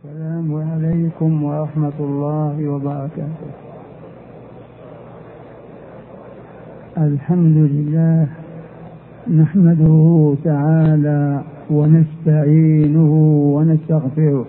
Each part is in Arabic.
السلام عليكم ورحمة الله وبركاته. الحمد لله نحمده تعالى ونستعينه ونستغفره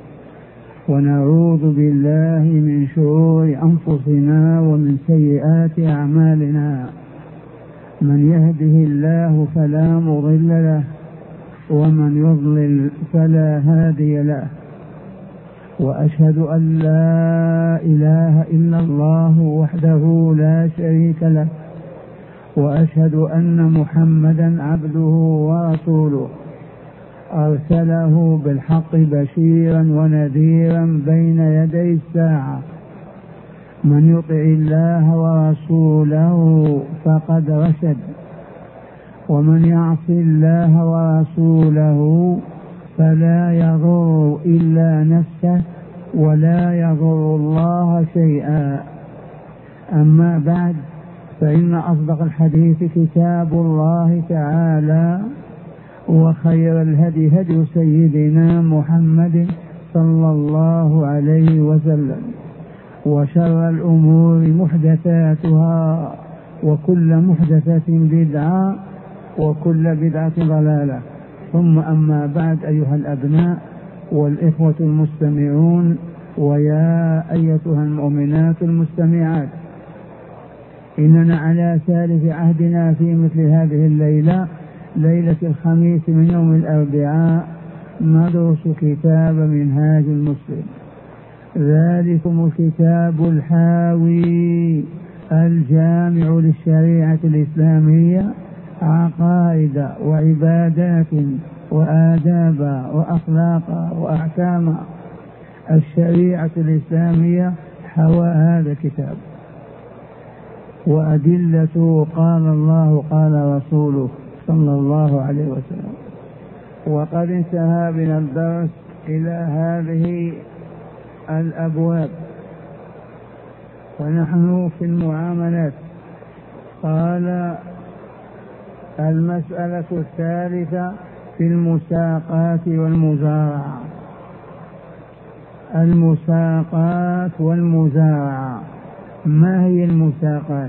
ونعوذ بالله من شرور أنفسنا ومن سيئات أعمالنا. من يهده الله فلا مضل له ومن يضلل فلا هادي له، وأشهد أن لا إله إلا الله وحده لا شريك له، وأشهد أن محمدا عبده ورسوله أرسله بالحق بشيرا ونذيرا بين يدي الساعة. من يطع الله ورسوله فقد رشد، ومن يعص الله ورسوله فلا يضر إلا نفسه ولا يضر الله شيئا. أما بعد، فإن أصدق الحديث كتاب الله تعالى، وخير الهدي هدي سيدنا محمد صلى الله عليه وسلم، وشر الأمور محدثاتها، وكل محدثة بدعة، وكل بدعة ضلالة. ثم أما بعد، أيها الأبناء والإخوة المستمعون، ويا أيتها المؤمنات المستمعات، إننا على سالف عهدنا في مثل هذه الليلة، ليلة الخميس من يوم الأربعاء، ندرس كتاب منهاج المسلم. ذلكم الكتاب الحاوي الجامع للشريعة الإسلامية، عقائد وعبادات وآداب وأخلاق وأحكام الشريعة الإسلامية حوى هذا الكتاب، وأدلة قال الله قال رسوله صلى الله عليه وسلم. وقد انتهى بنا الدرس إلى هذه الأبواب، ونحن في المعاملات. قال: المسألة الثالثة في المساقات والمزارعة. المساقات والمزارعة، ما هي المساقات؟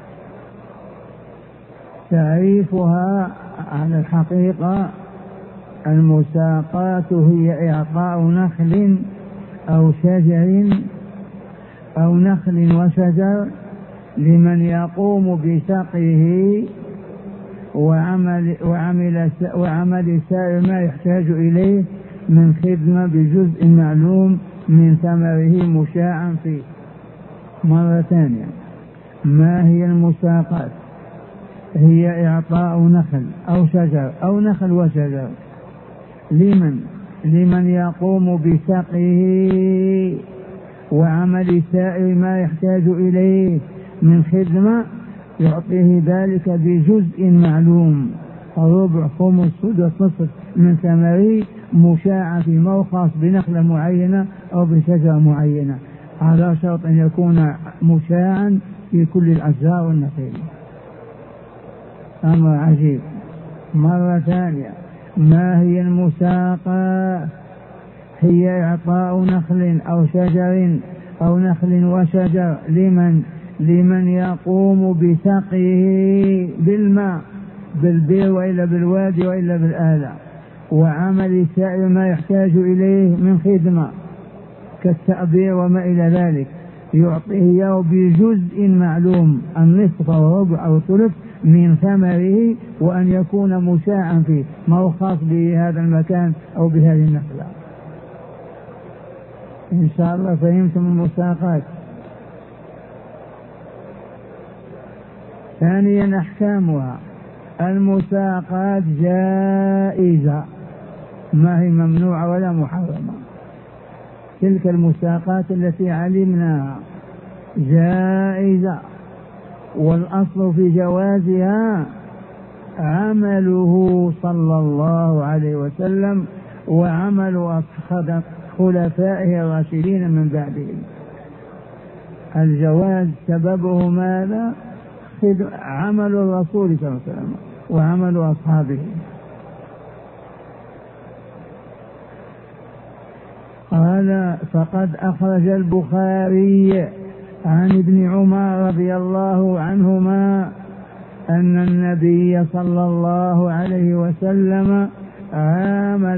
تعريفها على الحقيقة: المساقات هي إعطاء نخل أو شجر أو نخل وشجر لمن يقوم بسقيه وعمل سائر ما يحتاج إليه من خدمة بجزء معلوم من ثمره مشاعا فيه. مرة ثانية، ما هي المساقات؟ هي إعطاء نخل أو شجر أو نخل وشجر لمن يقوم بسقيه وعمل سائر ما يحتاج إليه من خدمة، يعطيه ذلك بجزء معلوم، ربع، خمس، سدس، نصف من ثمره، مشاع في موخص بنخلة معينة أو بشجرة معينة، على شرط أن يكون مشاعا في كل الأشجار والنخيل. أمر عجيب. مرة ثانية، ما هي المساقات؟ هي إعطاء نخل أو شجر أو نخل وشجر لمن يقوم بسقيه بالماء، بالبير وإلا بالوادي وإلا بالآلة، وعمل سائر ما يحتاج إليه من خدمة كالتأبير وما إلى ذلك، يعطيه بجزء معلوم، النصف أو ربع أو ثلث من ثمره، وأن يكون مشاعا فيه، ما هو خاص بهذا المكان أو بهذه النخلة. إن شاء الله فهمتم المساقات. ثانيا، أحكامها. المساقات جائزة، ما هي ممنوعة ولا محرمة. تلك المساقات التي علمناها جائزة، والأصل في جوازها عمله صلى الله عليه وسلم وعمل خلفائه الراشدين من بعده. الجواز سببه ماذا؟ عمل الرسول صلى الله عليه وسلم وعمل أصحابه. قال: قال فقد أخرج البخاري عن ابن عمر رضي الله عنهما أن النبي صلى الله عليه وسلم عامل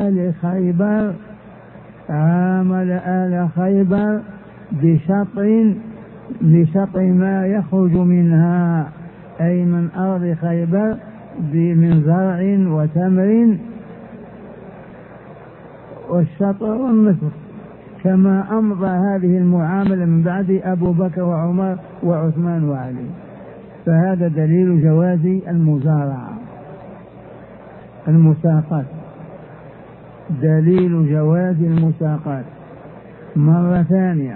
آل خيبر بشطر ما يخرج منها، أي من أرض خيبر من زرع وتمر والشطر والنصف، كما أمضى هذه المعاملة من بعد أبو بكر وعمر وعثمان وعلي. فهذا دليل جواز المزارعة المساقات، دليل جواز المساقات. مرة ثانية،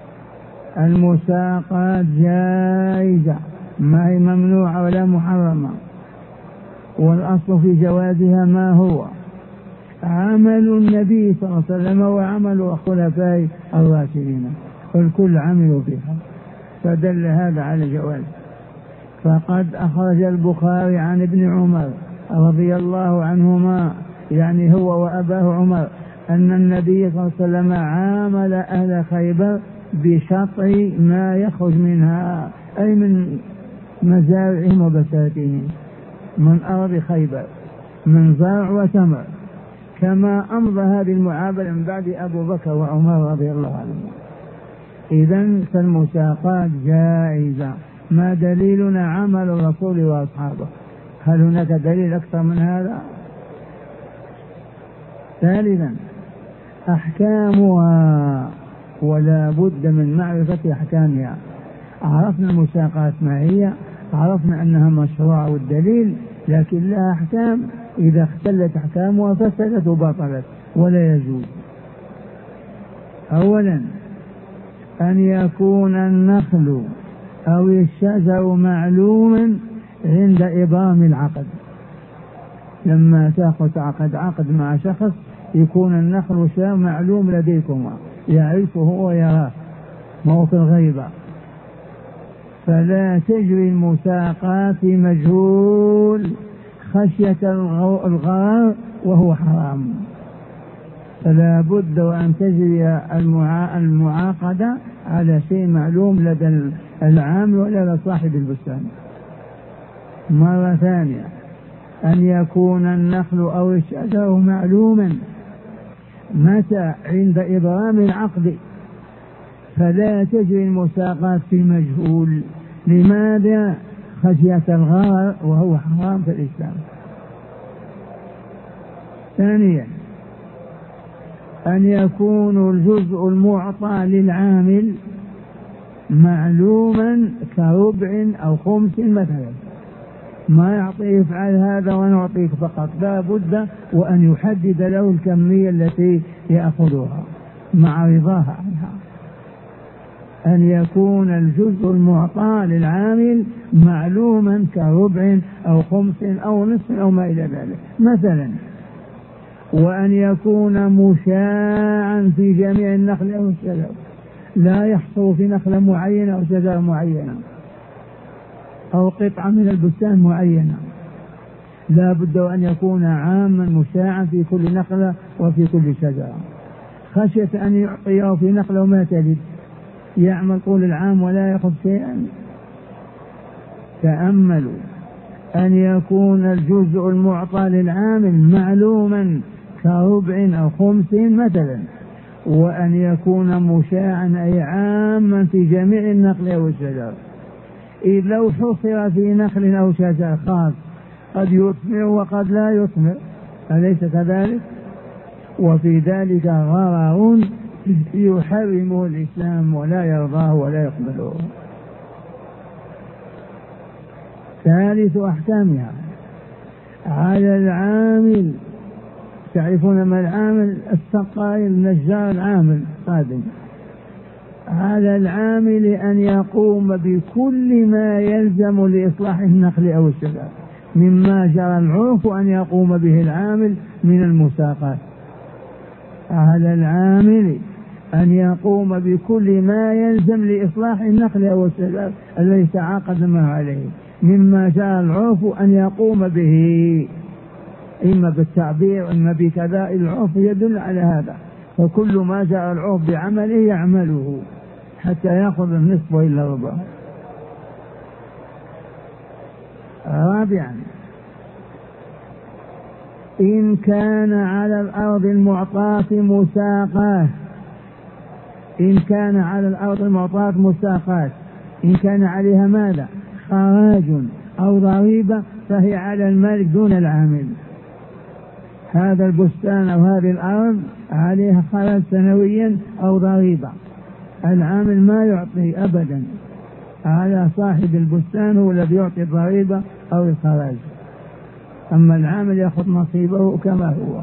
المساقات جائزة، ما هي ممنوعة ولا محرمة، والأصل في جوازها ما هو عمل النبي صلى الله عليه وسلم وعمل الخلفاء الراشدين، والكل عملوا بها، فدل هذا على الجواز. فقد أخرج البخاري عن ابن عمر رضي الله عنهما، يعني هو وأباه عمر، أن النبي صلى الله عليه وسلم عامل أهل خيبر بشطر ما يخرج منها، أي من مزارعهم وبساتينهم، من أرض خيبر من زرع وتمر، كما أمضى هذه المعاملة من بعد أبو بكر وعمر رضي الله عنهم. إذن فالمساقات جائزة. ما دليلنا؟ عمل الرسول وأصحابه. هل هناك دليل أكثر من هذا؟ ثالثا، أحكامها، ولا بد من معرفة أحكامها. عرفنا المساقات ما هي، عرفنا أنها مشروعة والدليل، لكن لها أحكام، إذا اختلت أحكامها فسدت وبطلت ولا يجوز. أولا، أن يكون النخل أو الشجر معلوما عند إبرام العقد. لما تأخذ عقد مع شخص يكون النخل والشجر معلوم لديكما، يعرفه ويراه، ما هو في الغيبة. فلا تجري المساقات في مجهول خشية الغرر وهو حرام. فلا بد وأن تجري المعاقدة على شيء معلوم لدى العامل ولا لصاحب البستان. مرة ثانية، أن يكون النخل أو الشجر معلوما متى؟ عند إبرام العقد. فلا تجري المساقات في مجهول. لماذا؟ خشية الغرر وهو حرام في الإسلام. ثانيا، أن يكون الجزء المعطى للعامل معلوما كربع أو خمس مثلا، ما يعطيه يفعل هذا ونعطيك فقط، لا بد وأن يحدد له الكمية التي يأخذها مع رضاها عنها. أن يكون الجزء المعطى للعامل معلوما كربع أو خمس أو نصف أو ما إلى ذلك مثلا. وأن يكون مشاعا في جميع النخل أو الشجر، لا يحصل في نخلة معينة أو شجرة معينة أو قطعة من البستان معينة، لا بد أن يكون عاما مشاعا في كل نخلة وفي كل شجرة، خشية أن يعطيه في نخلة وما تلد، يعمل طول العام ولا يأخذ شيئا. تأملوا، أن يكون الجزء المعطى للعامل معلوما كربع أو خمس مثلا، وأن يكون مشاعا أي عاما في جميع النخل أو الشجر. إذ لو حصر في نخل أو شجر خاص قد يثمر وقد لا يثمر، أليس كذلك؟ وفي ذلك غرر يحرمه الإسلام ولا يرضاه ولا يقبله. ثالث أحكامها، على العامل، تعرفون ما العامل؟ السقاي، النجار، العامل قادم. على العامل أن يقوم بكل ما يلزم لإصلاح النخل أو الشجر مما جرى العرف أن يقوم به العامل من المساقات. على العامل أن يقوم بكل ما يلزم لإصلاح النخل أو الشجر الذي تعاقد معه عليه مما جرى العرف أن يقوم به، إما بالتعبير إما بكذا، العرف يدل على هذا. فكل ما جاء العرف بعمله يعمله حتى يأخذ النصف وإلا ربع. رابعا إن كان على الأرض المعطاة مساقات، إن كان على الأرض المعطاة مساقات، إن كان عليها ماذا؟ خراج أو ضريبة، فهي على المالك دون العامل. هذا البستان أو هذه الأرض عليها خراج سنويا أو ضريبة، العامل ما يعطي أبدا، على صاحب البستان هو الذي يعطي الضريبة أو الخراج، أما العامل يأخذ نصيبه كما هو.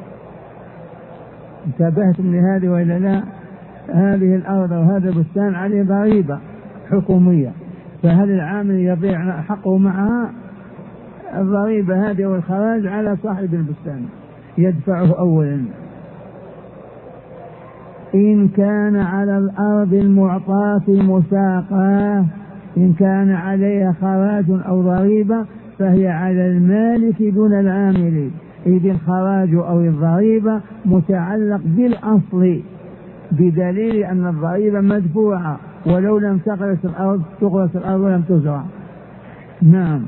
انتبهتم لهذه وإلا لا؟ هذه الأرض أو هذا البستان عليه ضريبة حكومية، فهل العامل يضيع حقه معها؟ الضريبة هذه والخراج على صاحب البستان يدفعه أولا. إن كان على الأرض المعطاة مساقاه، إن كان عليها خراج أو ضريبة فهي على المالك دون العامل، إذ الخراج أو الضريبة متعلق بالأصل، بدليل أن الضريبة مدفوعة ولو لم تغرس الأرض ولم تزرع. نعم،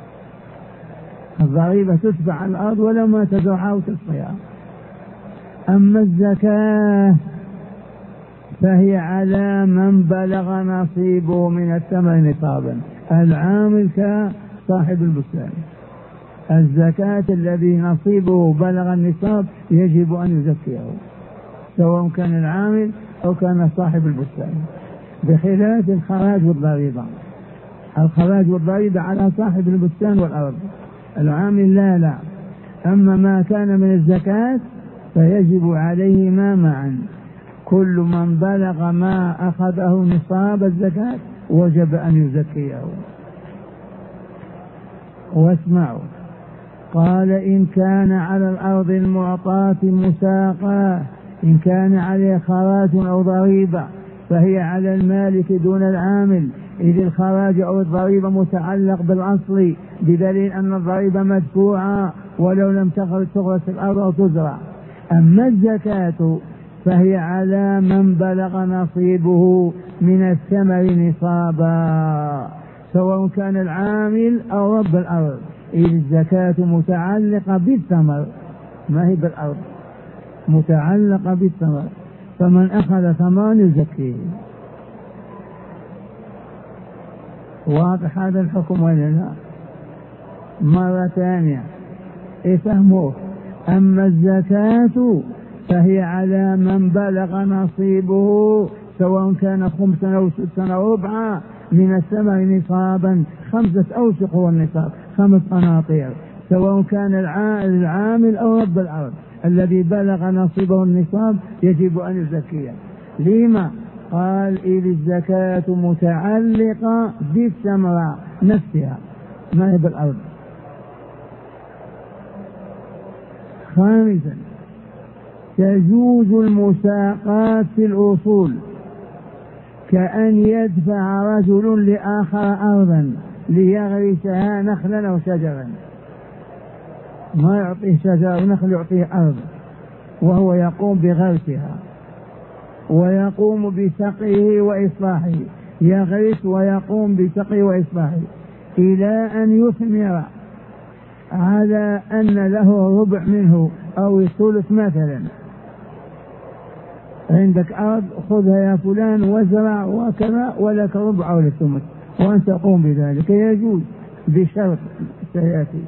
الضريبة تدفع على الأرض ولو ما تزرعها وتصفيها. أما الزكاة فهي على من بلغ نصيبه من الثمر نصابا، العامل كصاحب البستان. الزكاة الذي نصيبه بلغ النصاب يجب أن يزكيه، سواء كان العامل أو كان صاحب البستان، بخلاف الخراج والضريبة. الخراج والضريبة على صاحب البستان والأرض، العامل لا. أما ما كان من الزكاة فيجب عليهما معا، كل من بلغ ما أخذه نصاب الزكاة وجب أن يزكيه. واسمعوا، قال إن كان على الأرض المعطاة مساقاه، إن كان عليه خراج أو ضريبة فهي على المالك دون العامل، إذ الخراج أو الضريبة متعلق بالأصل، بدليل أن الضريبة مدفوعة ولو لم تغرس الأرض أو تزرع. أما الزكاة فهي على من بلغ نصيبه من الثمر نصابا، سواء كان العامل أو رب الأرض، إذ الزكاة متعلقة بالثمر ما هي بالأرض، متعلقة بالثمر، فمن أخذ ثمرا يزكيه. واضح هذا الحكم ولا لا؟ مرة ثانية افهموه. أما الزكاة فهي على من بلغ نصيبه سواء كان 5 أو 6 أو 4 من الثمر نصابا، 5 أوسق هو النصاب، 5 قناطير، سواء كان العامل أو رب الأرض الذي بلغ نصيبه النصاب يجب أن يزكيه. لما؟ قال إذ الزكاة متعلقة بالثمرة نفسها ما هي بالأرض. خامسا تجوز المساقات في الأصول، كأن يدفع رجل لآخر أرضا ليغرسها نخلا أو شجرا، ما يعطيه شجر ونخل، يعطيه أرض وهو يقوم بغرسها ويقوم بسقيه وإصلاحه، يغرس ويقوم بسقيه وإصلاحه إلى أن يثمر، على أن له ربع منه أو الثلث مثلا. عندك أرض خذها يا فلان وزرع وكذا ولك ربع أو الثلث وأنت تقوم بذلك، يجوز بشرط سيأتي.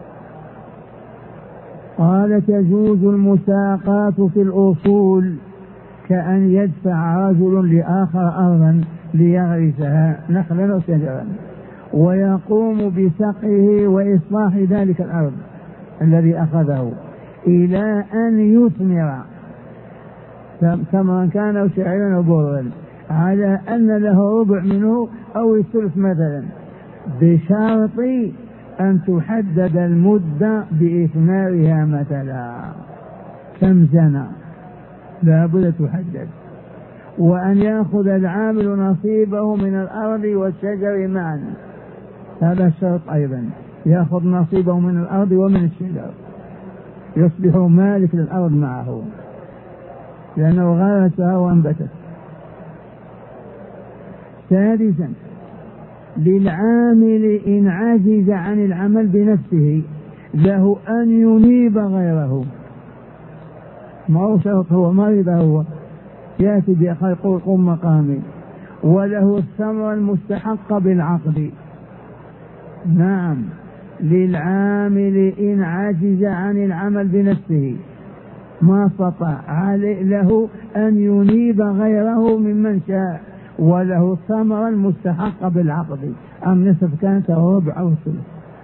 قال تجوز المساقات في الأصول، كأن يدفع رجل لآخر أرضا ليغرسها نخلا أو شجرا ويقوم بسقيه وإصلاح ذلك الأرض الذي أخذه إلى أن يثمر كما كان أو شعيرا أو برا، على أن له ربع منه أو الثلث مثلا، بشرط أن تحدد المدة بإثمارها مثلا كم سنة لا بد تحدد، وأن يأخذ العامل نصيبه من الأرض والشجر معا، هذا الشرط أيضا، يأخذ نصيبه من الأرض ومن الشجر، يصبح مالك للأرض معه. لأنه غرسها وانبتت. سادسا للعامل إن عجز عن العمل بنفسه له أن ينيب غيره. ما هو شرط هو مريض هو يأتي بأخر قم مقامي، وله الثمرة المستحقة بالعقد. نعم، للعامل إن عجز عن العمل بنفسه ما استطاع له أن ينيب غيره ممن شاء، وله الثمرة المستحقة بالعقد. أم نصف كانت أو ربع أو ثلث.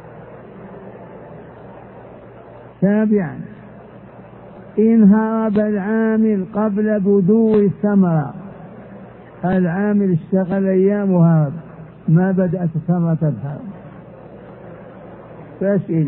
سابعا إن هرب العامل قبل بدو الثمرة. العامل اشتغل أيام وهرب، ما بدأت الثمرة تظهر، فاشل،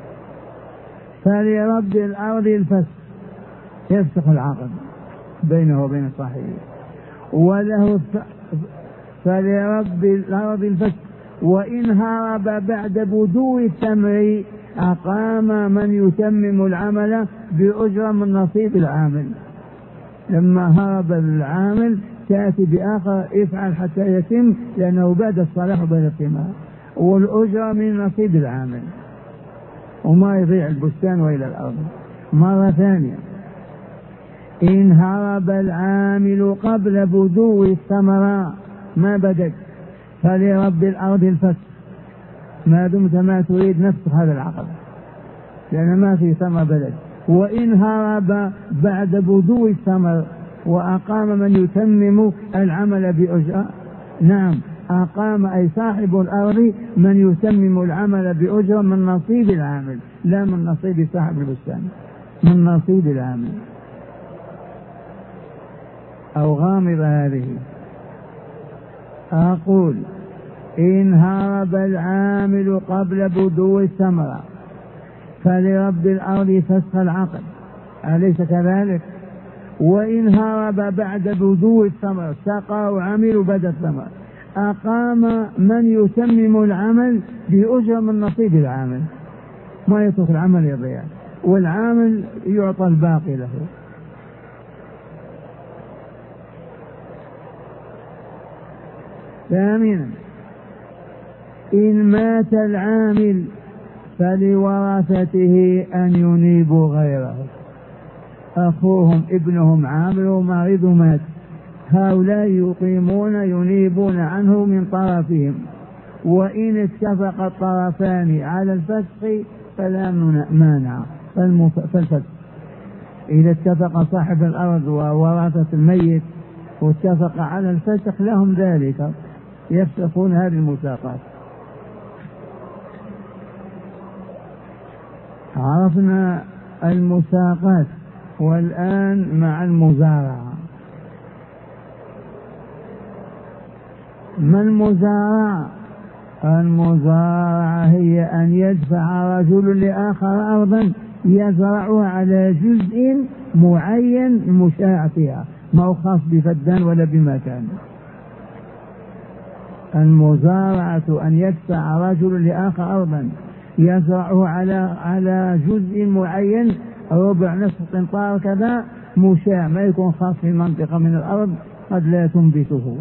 فلرب الأرض الفسخ، يفسخ العقد بينه وبين صاحبه، وله فلرب الأرض الفسخ. وإن هرب بعد بدو الثمر أقام من يتمم العمل بأجرة من نصيب العامل. لما هرب العامل تأتي بآخر افعل حتى يتم، لأنه بعد الصلاح وبعد الثمار، والأجرة من نصيب العامل، وما يضيع البستان وإلى الأرض. مرة ثانية إن هرب العامل قبل بدو الثمرة ما بدت فلرب الأرض الفسخ، ما دمت ما تريد نفسك هذا العقد، لأن ما في ثمر بدت. وإن هرب بعد بدو الثمر وأقام من يتمم العمل بأجرة، نعم أقام أي صاحب الأرض من يتمم العمل بأجرة من نصيب العامل، لا من نصيب صاحب البستان، من نصيب العامل. أو غامض هذه. أقول إن هرب العامل قبل بدو الثمرة فلرب الأرض فسخ العقد، أليس كذلك؟ وإن هرب بعد بدو الثمرة سقى وعمل بدأ الثمرة أقام من يتمم العمل بأجرة من نصيب العامل، ما يترك العمل يضيع، والعامل يعطى الباقي له. ثامنا إن مات العامل فلورثته أن ينيبوا غيره. أخوهم ابنهم عامل ومريض مات، هؤلاء يقيمون ينيبون عنه من طرفهم، وإن اتفق الطرفان على الفسخ فلا مانع فالفسخ. إذا اتفق صاحب الأرض وورثة الميت واتفق على الفسخ لهم ذلك، يفسخون هذه المساقات. عرفنا المساقات، والآن مع المزارعة. ما المزارعة؟ المزارعة هي أن يدفع رجل لآخر أرضا يزرعها على جزء معين مشاع فيها، ما هو خاص بفدان ولا بمكان. المزارعة أن يدفع رجل لآخر أرضا يزرعه على جزء معين، ربع نصف قنطار كذا مشاع، ما يكون خاص في منطقة من الأرض قد لا تنبته.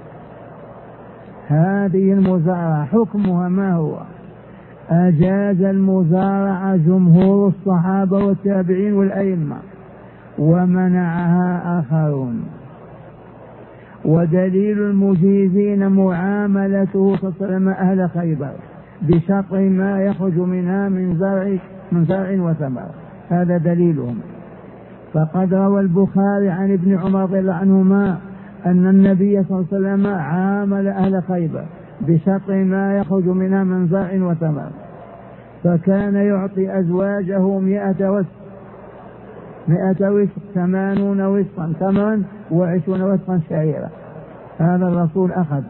هذه المزارعة حكمها ما هو؟ أجاز المزارعة جمهور الصحابة والتابعين والأئمة، ومنعها آخرون. ودليل المجيزين معاملته صلى الله عليه وسلم أهل خيبر بشطر ما يخرج منها من زرع وثمر، هذا دليلهم. فقد روى البخاري عن ابن عمر رضي الله عنهما أن النبي صلى الله عليه وسلم عامل أهل خيبر بشطر ما يخرج منها من زرع وثمر، فكان يعطي أزواجه 100 وسق، 80 وسقا تمرا و20 وسقا شعيرا. هذا الرسول أخذ.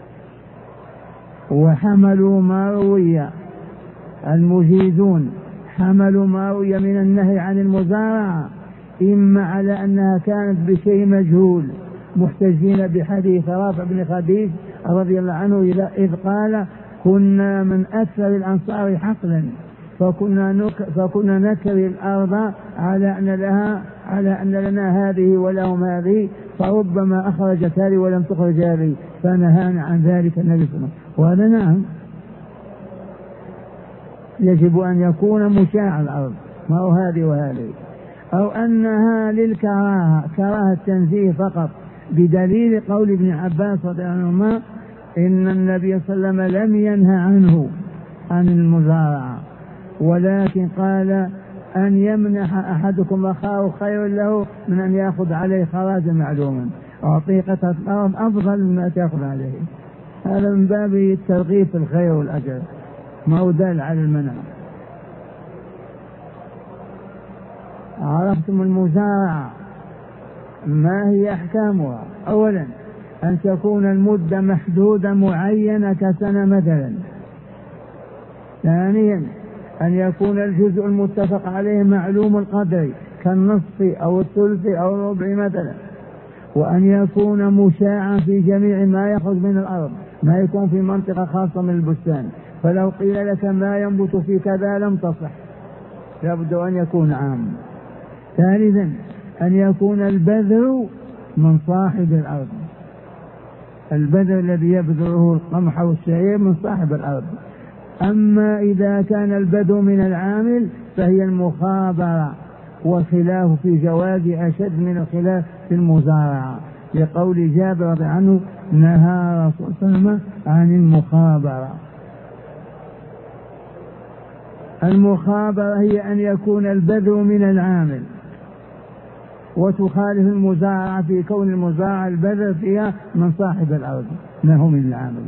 وحملوا ما روي، المجيزون حملوا ما روي من النهي عن المزارعة إما على أنها كانت بشيء مجهول، محتجين بحديث رافع بن خديج رضي الله عنه إذ قال كنا من أكثر الأنصار حقلا فكنا نكري الأرض على أن لها على أن لنا هذه ولهم هذه، فربما أخرجت هذه ولم تخرج هذه، فنهانا عن ذلك النبي صلى الله عليه وسلم. وهذا نعم يجب أن يكون مشاع الأرض، ما هو هذه وهذه، أو أنها للكراهة، كراهة تنزيه فقط، بدليل قول ابن عباس رضي الله عنهما إن النبي صلى الله عليه وسلم لم ينهى عنه عن المزارعة، ولكن قال أن يمنح أحدكم أخاه خير له من أن يأخذ عليه خراجا معلوما، عطيقة الأرض أفضل مما تأخذ عليه. هذا من باب الترغيب في الخير والأجر، ما هو دال على المنع. عرفتم المزارعة ما هي أحكامها؟ أولا أن تكون المدة محدودة معينة كسنة مثلا. ثانيا أن يكون الجزء المتفق عليه معلوم القدر كالنصف أو الثلث أو الربع مثلا. وأن يكون مشاعا في جميع ما يخرج من الأرض، ما يكون في منطقة خاصة من البستان، فلو قيل لك ما ينبت في كذا لم تصح، لابد أن يكون عام. ثالثا أن يكون البذر من صاحب الأرض، البذر الذي يبذره القمح والشعير من صاحب الأرض. أما إذا كان البذر من العامل فهي المخابرة، والخلاف في جواز أشد من الخلاف في المزارعة، لقول جابر رضي عنه نهى رسول الله صلى الله عليه وسلم عن المخابرة. المخابرة هي أن يكون البذر من العامل، وتخالف المزارعة في كون المزارعة البذر فيها من صاحب الأرض ما هو من العامل.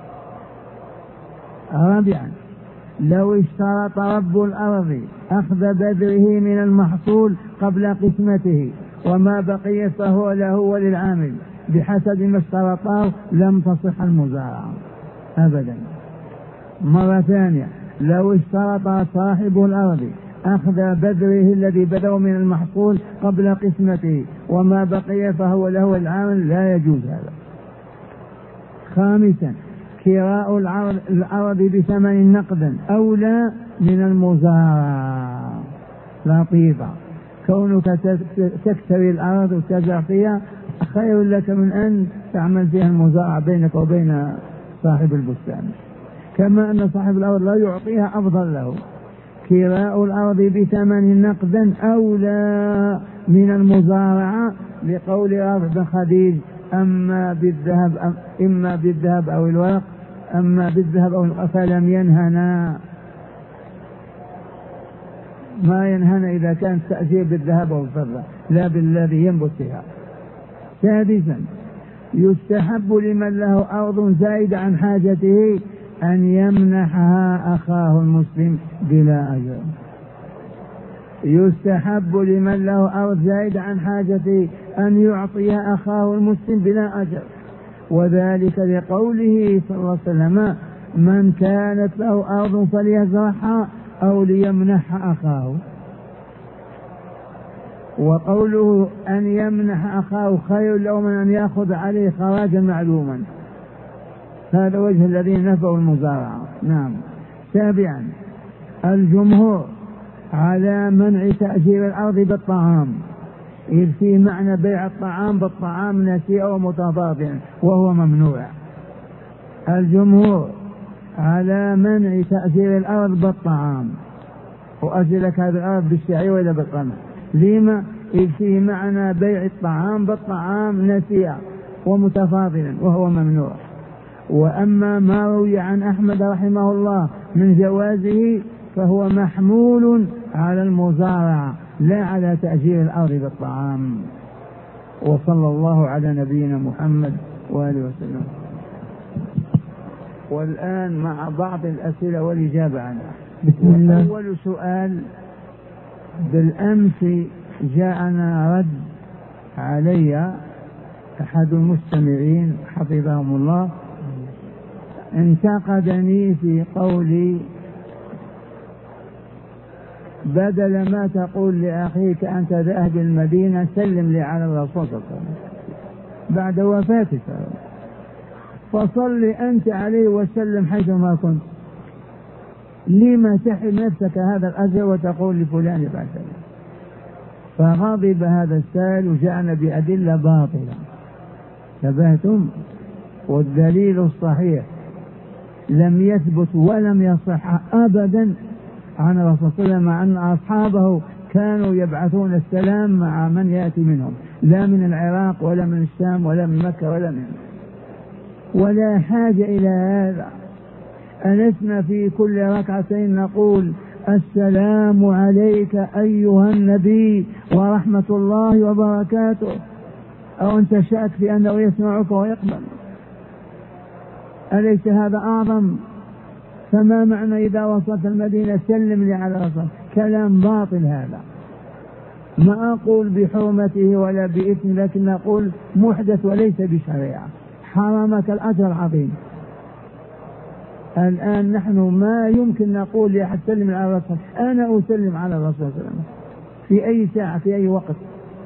رابعا لو اشترط رب الأرض أخذ بذره من المحصول قبل قسمته وما بقي فهو له وللعامل بحسب ما اشترطه لم تصح المزارعة أبدا. مرة ثانية لو اشترط صاحب الأرض أخذ بذره الذي بذره من المحصول قبل قسمته وما بقي فهو له وللعامل لا يجوز هذا. خامسا كراء الأرض بثمن نقدا أولى من المزارعة. لطيفة، كونك تكتري الأرض وتزرع فيها خير لك من أن تعمل فيها المزارعة بينك وبين صاحب البستان، كما أن صاحب الأرض لا يعطيها أفضل له. كراء الأرض بثمن نقدا أولى من المزارعة، لقول رافع بن خديج إما بالذهب أو الورق، أما بالذهب أو الورق فلم ينهنا، ما ينهنا إذا كان تأجير بالذهب أو الفضة لا بالذي ينبت فيها. سادسا يستحب لمن له أرض زائدة عن حاجته أن يمنحها أخاه المسلم بلا أجر. يستحب لمن له أرض زائدة عن حاجته أن يعطيها أخاه المسلم بلا أجر، وذلك لقوله صلى الله عليه وسلم من كانت له أرض فليزرعها أو ليمنحها أخاه. وقوله أن يمنح أخاه خير له من أن يأخذ عليه خراجا معلوما، هذا وجه الذين نفوا المزارعة. نعم. سابعا الجمهور على منع تأجير الأرض بالطعام، إذ في معنى بيع الطعام بالطعام نسيئا ومتضاربا وهو ممنوع. الجمهور على منع تأجير الأرض بالطعام، وأجلك هذه الأرض بالشعير ولا بالقمح، لما؟ إذ في معنى بيع الطعام بالطعام نسيئا ومتفاضلا وهو ممنوع. وأما ما روي عن أحمد رحمه الله من جوازه فهو محمول على المزارعة لا على تأجير الأرض بالطعام. وصلى الله على نبينا محمد وآله وسلم. والآن مع بعض الأسئلة والإجابة عنها. بسم الله. أول سؤال: بالأمس جاءنا رد علي أحد المستمعين حفظهم الله، انتقدني في قولي بدل ما تقول لأخيك أنت ذاهب المدينة سلم لي على الرسول صلى الله عليه وسلم بعد وفاتك، فصل أنت عليه وسلم حيثما كنت، لما تحرم نفسك هذا الأجر وتقول لفلان بعد ذلك؟ فغضب هذا السائل وجاءنا بأدلة باطلة. تبهتم؟ والدليل الصحيح لم يثبت ولم يصح أبدا عن الرسول صلى الله عليه وسلم أن أصحابه كانوا يبعثون السلام مع من يأتي منهم، لا من العراق ولا من الشام ولا من مكة ولا حاجة إلى هذا. ألسنا في كل ركعتين نقول السلام عليك أيها النبي ورحمة الله وبركاته؟ أو أنت شاك في أنه يسمعك ويقبل؟ أليس هذا أعظم؟ فما معنى إذا وصلت المدينة سلم لي على رسول؟ كلام باطل هذا. ما أقول بحرمته ولا بإثم، لكن أقول محدث وليس بشريعة، حرمك الأجر العظيم. الآن نحن ما يمكن نقول لأحد سلم على الرسول، أنا أسلم على الرسول صلى الله عليه وسلم في أي ساعة في أي وقت.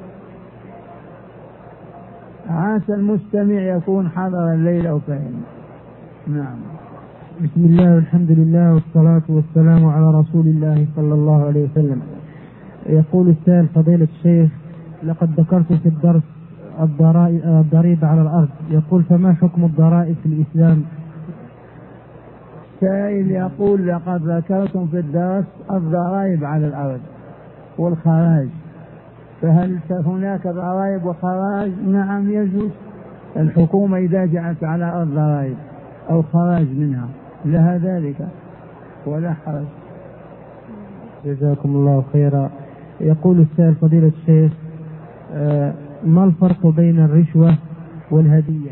عسى المستمع يكون حضر الليل أو فهم. نعم. بسم الله والحمد لله والصلاة والسلام على رسول الله صلى الله عليه وسلم. يقول السائل فضيلة الشيخ: لقد ذكرت في الدرس الضريبة على الأرض، يقول فما حكم الضرائب في الإسلام؟ سائل يقول لقد ذكرتم في الدرس الضرائب على الأرض والخراج، فهل هناك ضرائب وخراج؟ نعم يجوز. الحكومة إذا جعلت على الأرض ضرائب أو خراج منها لها ذلك ولا حرج. جزاكم الله خيرا. يقول السائل فضيلة الشيخ: ما الفرق بين الرشوة والهدية؟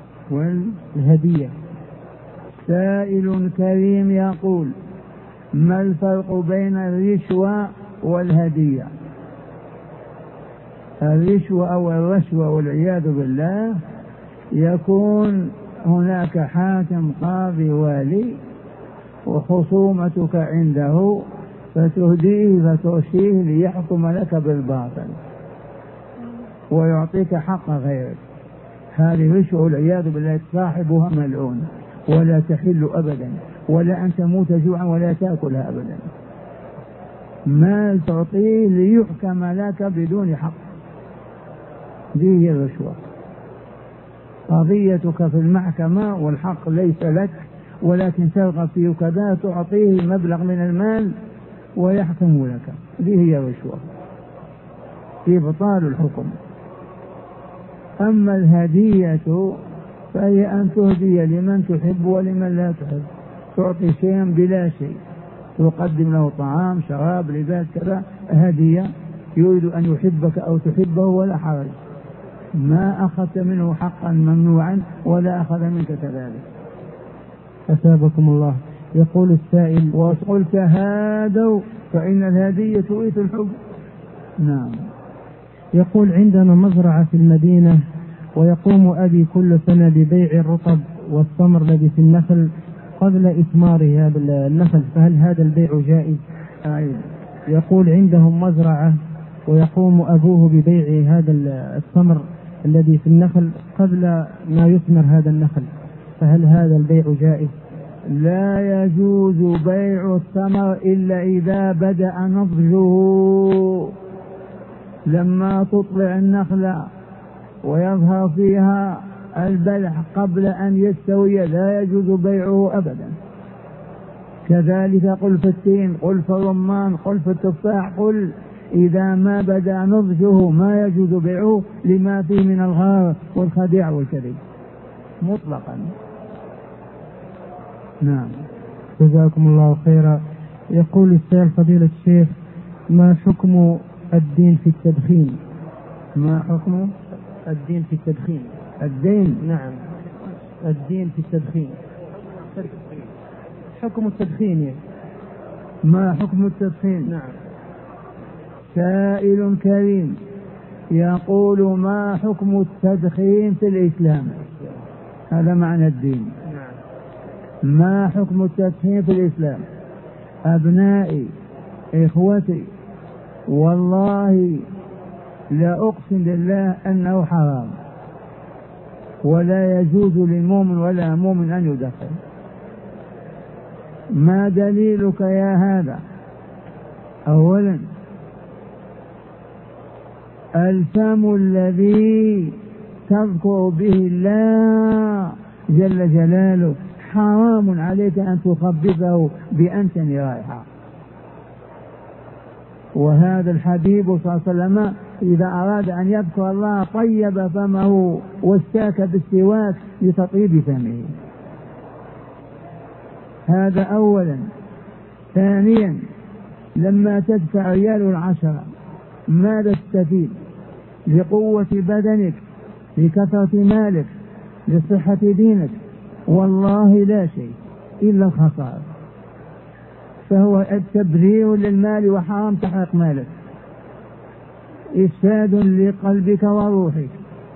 سائل كريم يقول: ما الفرق بين الرشوة والهدية؟ الرشوة أو الرشوة والعياذ بالله يكون هناك حاكم قاضي والي وخصومتك عنده فتهديه فترشيه ليحكم لك بالباطل ويعطيك حق غيرك. هذه رشوة والعياذ بالله، صاحبها ملعون ولا تحل أبدا، ولا أن تموت جوعا ولا تأكلها أبدا. مال تعطيه ليحكم لك بدون حق، دي هي الرشوة. قضيتك في المحكمة والحق ليس لك، ولكن ترغب فيه كذا، تعطيه مبلغ من المال ويحكم لك، دي هي الرشوة، إبطال الحكم. أما الهدية فهي أن تهدي لمن تحب ولمن لا تحب، تعطي شيئا بلا شيء، تقدم له طعام شراب لباس كذا، هدية، يريد أن يحبك أو تحبه ولا حرج، ما أخذت منه حقا ممنوعا ولا أخذ منك كذلك. أثابكم الله. يقول السائل: وقل تهادوا فإن الهدية تؤيث الحب. نعم. يقول: عندنا مزرعة في المدينة، ويقوم أبي كل سنة ببيع الرطب والتمر الذي في النخل قبل إثمار هذا النخل، فهل هذا البيع جائز؟ يقول: عندهم مزرعة ويقوم أبوه ببيع هذا التمر الذي في النخل قبل ما يثمر هذا النخل، فهل هذا البيع جائز؟ لا يجوز بيع التمر إلا إذا بدأ نضجه. لما تطلع النخلة ويظهر فيها البلح قبل أن يستوي لا يجوز بيعه أبدا. كذلك قل في التين، قل في الرمان، قل في التفاح، قل إذا ما بدأ نضجه ما يجوز بيعه لما فيه من الغار والخديع والكذب مطلقا. نعم. جزاكم الله خيرا. يقول السائل فضيلة الشيخ: ما حكم الدين في التدخين؟ ما حكم الدين في التدخين؟ الدين؟ نعم، الدين في التدخين، حكم التدخين يعني. ما حكم التدخين؟ نعم. سائل كريم يقول: ما حكم التدخين في الإسلام؟ هذا معنى الدين. ما حكم التدخين في الإسلام؟ أبنائي إخوتي، والله لا أقسم بالله أنه حرام، ولا يجوز لمؤمن ولا مؤمن أن يدخن. ما دليلك يا هذا؟ أولا الفم الذي تذكر به الله جل جلاله حرام عليك أن تخبثه بأنتن رائحة. وهذا الحبيب صلى الله عليه وسلم إذا أراد أن يذكر الله طيب فمه واستاك بالسواك لتطيب فمه. هذا أولا. ثانيا لما تدفع ريال العشرة ماذا تستفيد؟ لقوة بدنك، لكثرة مالك، لصحة دينك؟ والله لا شيء إلا الخسارة. فهو تبذير للمال وحرام تحرق مالك، إفساد لقلبك وروحك،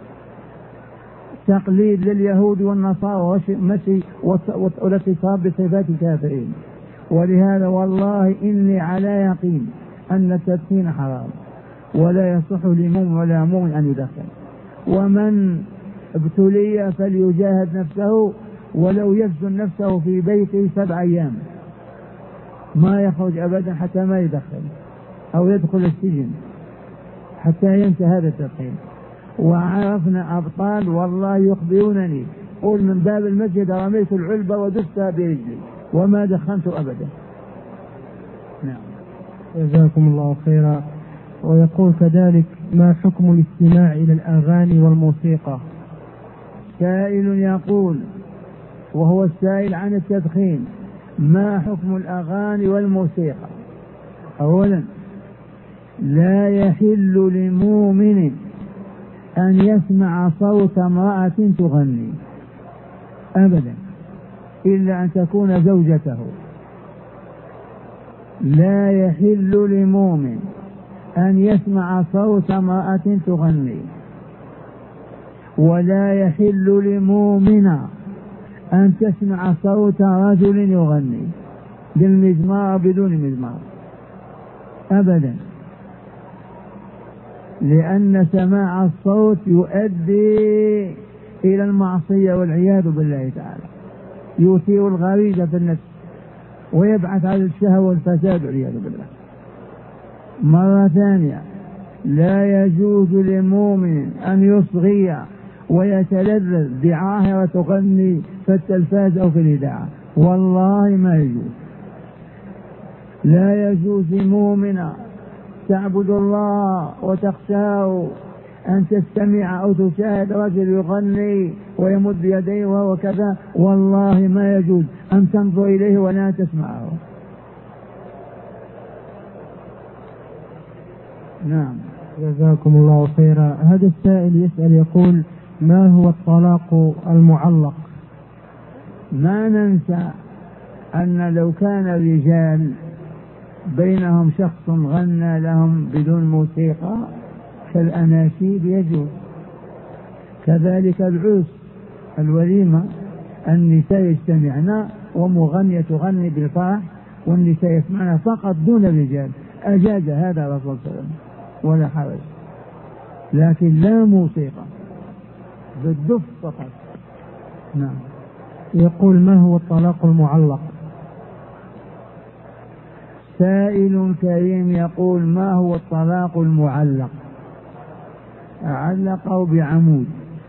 تقليد لليهود والنصارى والاتصاب بصفات الكافرين. ولهذا والله إني على يقين أن التدخين حرام ولا يصح لمؤمن ولا مؤمن أن يدخن. ومن ابتلي فليجاهد نفسه ولو يسجن نفسه في بيته 7 أيام ما يخرج أبدا حتى ما يدخن أو يدخل السجن حتى ينتهي هذا التدخين. وعرفنا أبطال والله يخبرونني قول من باب المسجد رميت العلبة ودستها برجلي وما دخنت أبدا. نعم. جزاكم الله خيرا. ويقول كذلك ما حكم الاستماع إلى الأغاني والموسيقى؟ سائل يقول وهو السائل عن التدخين ما حكم الأغاني والموسيقى؟ أولا لا يحل لمؤمن أن يسمع صوت امرأة تغني أبدا إلا أن تكون زوجته. لا يحل لمؤمن أن يسمع صوت امرأة تغني، ولا يحل لمؤمن أن تسمع صوت رجل يغني بالمزمار بدون مزمار أبدا، لأن سماع الصوت يؤدي إلى المعصية والعياذ بالله تعالى، يثير الغريزة في النفس ويبعث على الشهوة والفساد والعياذ بالله. مرة ثانية لا يجوز لمؤمن أن يصغي ويتلذذ بعاهرة تغني في التلفاز أو في الإذاعة، والله ما يجوز. لا يجوز لمؤمن تعبد الله وتخشاه أن تستمع أو تشاهد رجل يغني ويمد يديه وهو كذا، والله ما يجوز أن تنظر إليه ولا تسمعه. نعم. جزاكم الله خيرا. هذا السائل يسأل يقول ما هو الطلاق المعلق؟ ما ننسى أن لو كان رجال بينهم شخص غنى لهم بدون موسيقى كالأناشيد يجوز، كذلك العرس الوليمة النساء يجتمعن ومغنية تغني بالفرح والنساء يسمعن فقط دون الرجال، أجاز هذا الرسول صلى الله عليه وسلم ولا حرج، لكن لا موسيقى بالدف فقط. نعم. يقول ما هو الطلاق المعلق؟ سائل كريم يقول ما هو الطلاق المعلق؟ علقه بعمود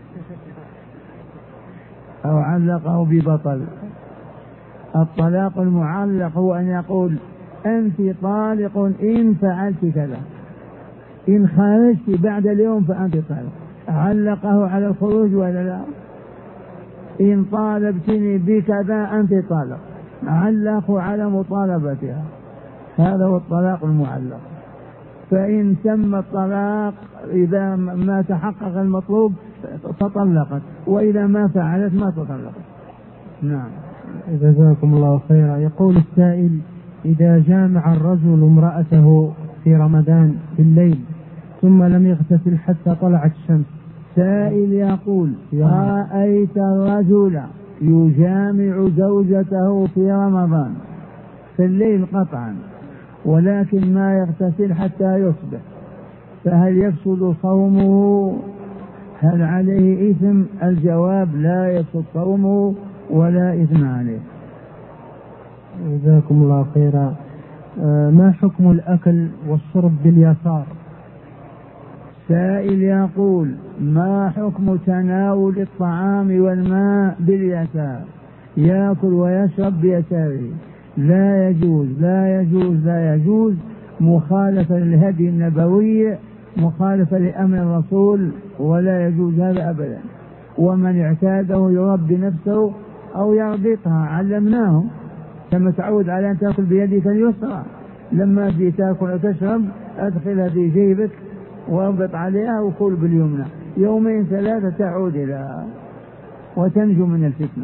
أو علقه ببطل. الطلاق المعلق هو أن يقول أنت طالق إن فعلت كذا، إن خرجت بعد اليوم فأنت طالق. علقه على الخروج ولا لا؟ إن طالبتني بكذا أنت طالق، علقه على مطالبتها. هذا هو الطلاق المعلق. فإن تم الطلاق إذا ما تحقق المطلوب تطلقت، وإذا ما فعلت ما تطلقت. نعم. جزاكم الله خيرا. يقول السائل إذا جامع الرجل امرأته في رمضان في الليل ثم لم يغتسل حتى طلعت الشمس. سائل يقول رأيت الرجل يجامع زوجته في رمضان في الليل قطعا ولكن ما يغتسل حتى يصبح، فهل يفسد صومه؟ هل عليه إثم؟ الجواب لا يفسد صومه ولا إثم عليه. جزاكم الله خيرا. ما حكم الأكل والشرب باليسار؟ سائل يقول: ما حكم تناول الطعام والماء باليسار؟ يأكل ويشرب بيساره. لا يجوز لا يجوز لا يجوز، مخالفة للهدي النبوي، مخالفة لأمر الرسول، ولا يجوز هذا أبدا. ومن اعتاده يربي نفسه أو يربطها، علمناه لما تعود على أن تأكل بيدك اليسرى، لما تجي تأكل وتشرب أدخلها في جيبك واربط عليها وكل باليمنى، يومين ثلاثة تعود إلى وتنجو من الفتنة.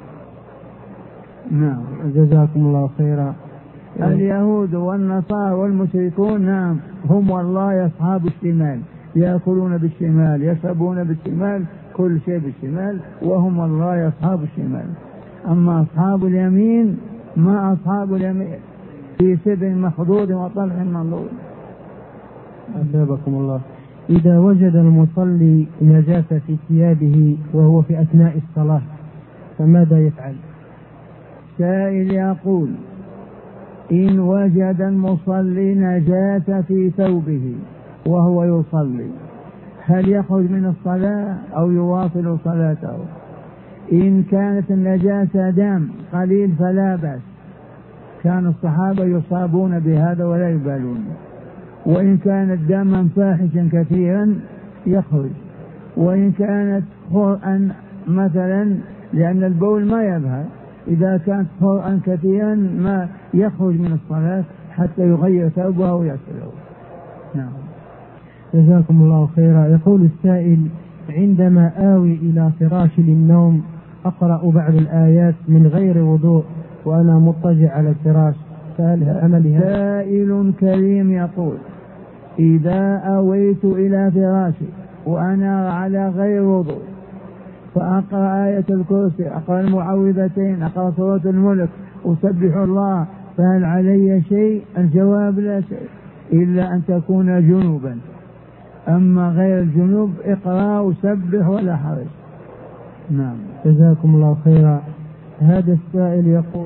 نعم. جزاكم الله خيرا. اليهود والنصارى والمشركون نعم هم والله أصحاب الشمال، يأكلون بالشمال، يشربون بالشمال، كل شيء بالشمال، وهم والله أصحاب الشمال. أما أصحاب اليمين ما أصحاب اليمين، في سبع مخضود وطلح منضود. أثابكم الله. إذا وجد المصلي نجاسة في ثيابه وهو في أثناء الصلاة فماذا يفعل؟ سائل يقول: إن وجد المصلي نجاسة في ثوبه وهو يصلي هل يخرج من الصلاة أو يواصل صلاته؟ إن كانت النجاسة دم قليل فلا بأس، كان الصحابة يصابون بهذا ولا يبالون. وإن كانت دما فاحشا كثيرا يخرج، وإن كانت خرءا مثلا لأن البول ما يظهر، إذا كانت خرءا كثيرا ما يخرج من الصلاة حتى يغير ثوبه ويغسله. نعم. جزاكم الله خيرا. يقول السائل: عندما آوي إلى فراشي للنوم أقرأ بعض الآيات من غير وضوء وأنا مضطجع على الفراش، فهل عملي هذا؟ سائل كريم يقول: إذا أويت إلى فراشي وأنا على غير وضوء فأقرأ آية الكرسي، أقرأ المعوذتين، أقرأ سورة الملك، أسبح الله، فهل علي شيء؟ الجواب: لا شيء، إلا أن تكون جنوبا. أما غير الجنوب اقرأ وسبح ولا حرج. نعم. جزاكم الله خيرا. هذا السائل يقول: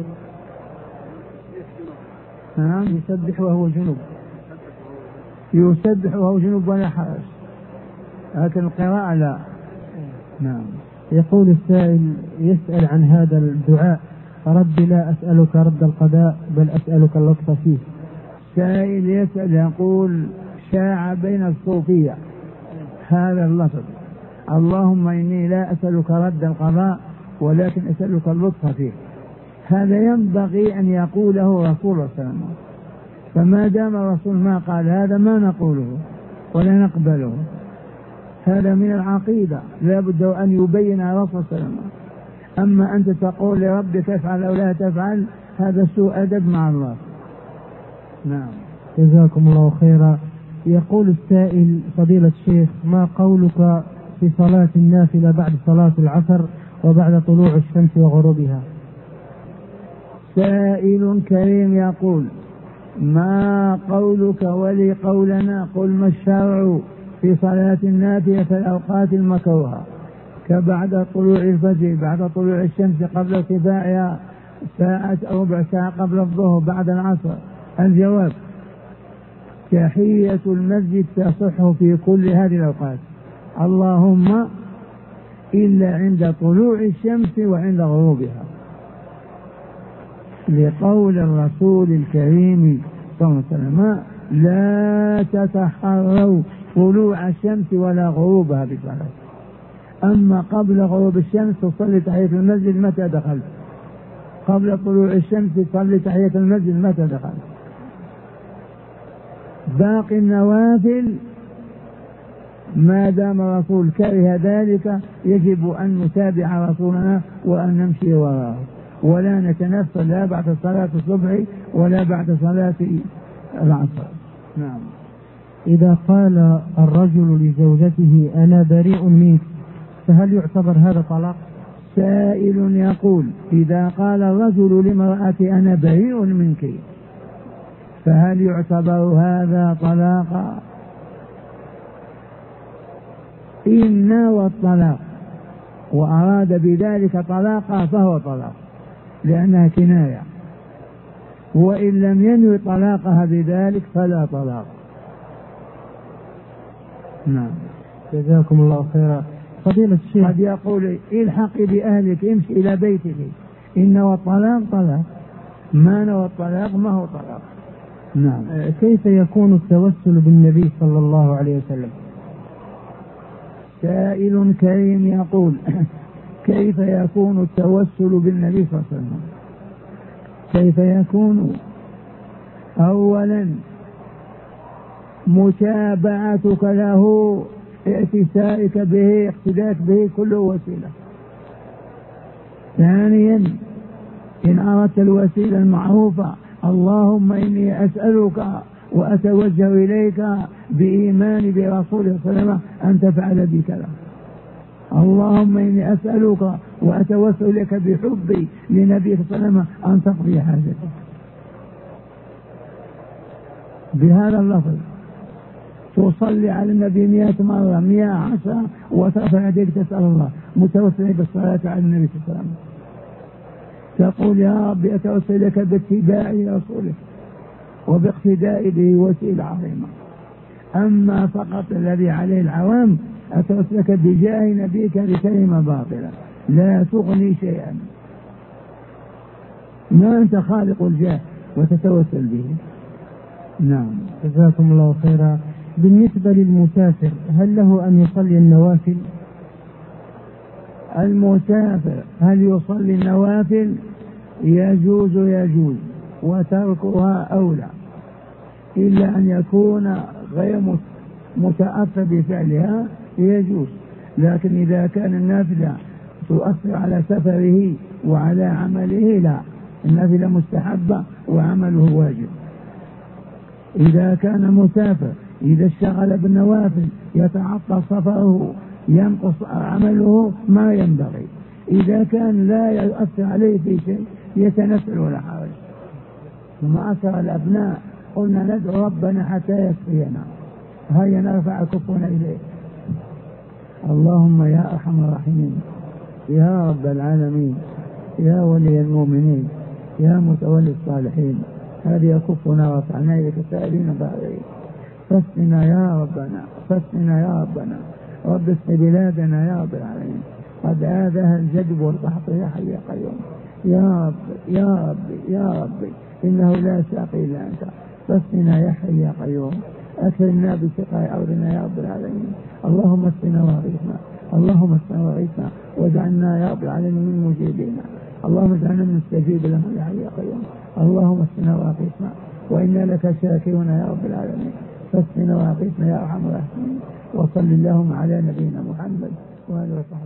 نعم يسبح وهو جنوب، يسبح وهو جنوب ولا حرج، لكن القراءة لا. نعم. يقول السائل يسأل عن هذا الدعاء: رب لا أسألك رد القضاء بل أسألك اللطف فيه. سائل يسأل يقول: شاع بين الصوفية هذا اللفظ: اللهم إني لا أسألك رد القضاء ولكن أسألك اللطف فيه. هذا ينبغي أن يقوله رسول الله صلى الله عليه وسلم، فما دام الرسول ما قال هذا ما نقوله ولا نقبله. هذا من العقيدة، لا بد أن يبين الرسول صلى الله عليه وسلم. أما أنت تقول لربك افعل أو لا تفعل، هذا سوء أدب مع الله. نعم. جزاكم الله خيرا. يقول السائل: فضيلة الشيخ، ما قولك في صلاة النافلة بعد صلاة العصر وبعد طلوع الشمس وغروبها؟ سائل كريم يقول: ما قولك ولي قولنا؟ قل ما الشرع في صلاة النافلة في الأوقات المكروهة كبعد طلوع الفجر، بعد طلوع الشمس، قبل ارتفاعها ساعة أو ربع ساعة قبل الظهر، بعد العصر. الجواب: تحية المسجد تصح في كل هذه الأوقات، اللهم إلا عند طلوع الشمس وعند غروبها، لقول الرسول الكريم صلى الله عليه وسلم: لا تتحروا طلوع الشمس ولا غروبها بصلاة. أما قبل غروب الشمس تصلي تحية المسجد متى دخلت، قبل طلوع الشمس تصلي تحية المسجد متى دخلت. باقي النوافل ما دام الرسول كره ذلك يجب أن نتابع رسولنا وأن نمشي وراءه، ولا نتنفل لا بعد صلاة الصبح ولا بعد صلاة العصر. نعم. إذا قال الرجل لزوجته أنا بريء منك فهل يعتبر هذا طلاق؟ سائل يقول: إذا قال الرجل لامرأته أنا بريء منك فهل يعتبر هذا طلاقا؟ إن نوى الطلاق وأراد بذلك طلاقا فهو طلاق، لأنها كناية، وإن لم ينوي طلاقها بذلك فلا طلاق. نعم. جزاكم الله خيرا. فضيلة الشيخ، قد يقول الحقي بأهلك، امشي إلى بيتك، إن نوى الطلاق طلاق، ما نوى الطلاق ما هو طلاق. نعم. كيف يكون التوسل بالنبي صلى الله عليه وسلم؟ سائل كريم يقول كيف يكون التوسل بالنبي صلى الله عليه وسلم؟ كيف يكون؟ أولا متابعتك له، اعتسائك به، اقتداءك به، كله وسيلة. ثانيا إن أردت الوسيلة المعروفة، اللهم إني أسألك وأتوجه إليك بإيماني برسول الله صلى الله عليه وسلم أن تفعل بي كذا. اللهم إني أسألك وأتوسل إليك بحبي لنبيك صلى الله عليه وسلم أن تقضي حاجتك. بهذا اللفظ تصلي على النبي 100 مرة، 110، وترفع يديك تسأل الله، متوسل بالصلاة على النبي صلى الله عليه وسلم. تقول يا رب أتوسل إليك باتباع رسوله وباقتداء به، وسيلة عظيمة. أما فقط الذي عليه العوام أتوسل لك بجاه نبيك بكلمة باطلة لا تغني شيئا، ما أنت خالق الجاه وتتوسل به. نعم. جزاكم الله خيرا. بالنسبة للمسافر، هل له أن يصلي النوافل؟ المسافر هل يصلي النوافل؟ يجوز وتركها أولى، إلا أن يكون غير متأثر بفعلها يجوز. لكن إذا كان النافلة تؤثر على سفره وعلى عمله لا، النافلة مستحبة وعمله واجب. إذا كان مسافر إذا اشتغل بالنوافل يتعطل سفره ينقص عمله ما ينبغي. إذا كان لا يؤثر عليه في شيء يتنفل ولا حرج. ثم أثر الأبناء قلنا ندعو ربنا حتى يكفينا، هيا نرفع كفنا إليه. اللهم يا أرحم الراحمين، يا رب العالمين، يا ولي المؤمنين، يا متولي الصالحين، هذه كفنا رفعنا إليك سائلين بارئين، فاسقنا يا ربنا، فاسقنا يا ربنا، رب اسق بلادنا يا رب العالمين، قد آذاها الجدب والقحط يا حي يا قيوم، يا رب يا رب يا رب، إنه لا ساقي إلا أنت، فاسقنا يا حي يا قيوم، أكرمنا بسقاء أرضنا يا رب العالمين. اللهم اسقنا واغثنا، اللهم اسقنا واغثنا، واجعلنا يا رب العالمين من مجيبين، اللهم اجعلنا من نستجيب له يا حي يا قيوم. اللهم اسقنا واغثنا وإنا لك شاكرون يا رب العالمين، فاسقنا واغثنا يا أرحم الراحمين. وصل اللهم على نبينا محمد وآله وصحبه.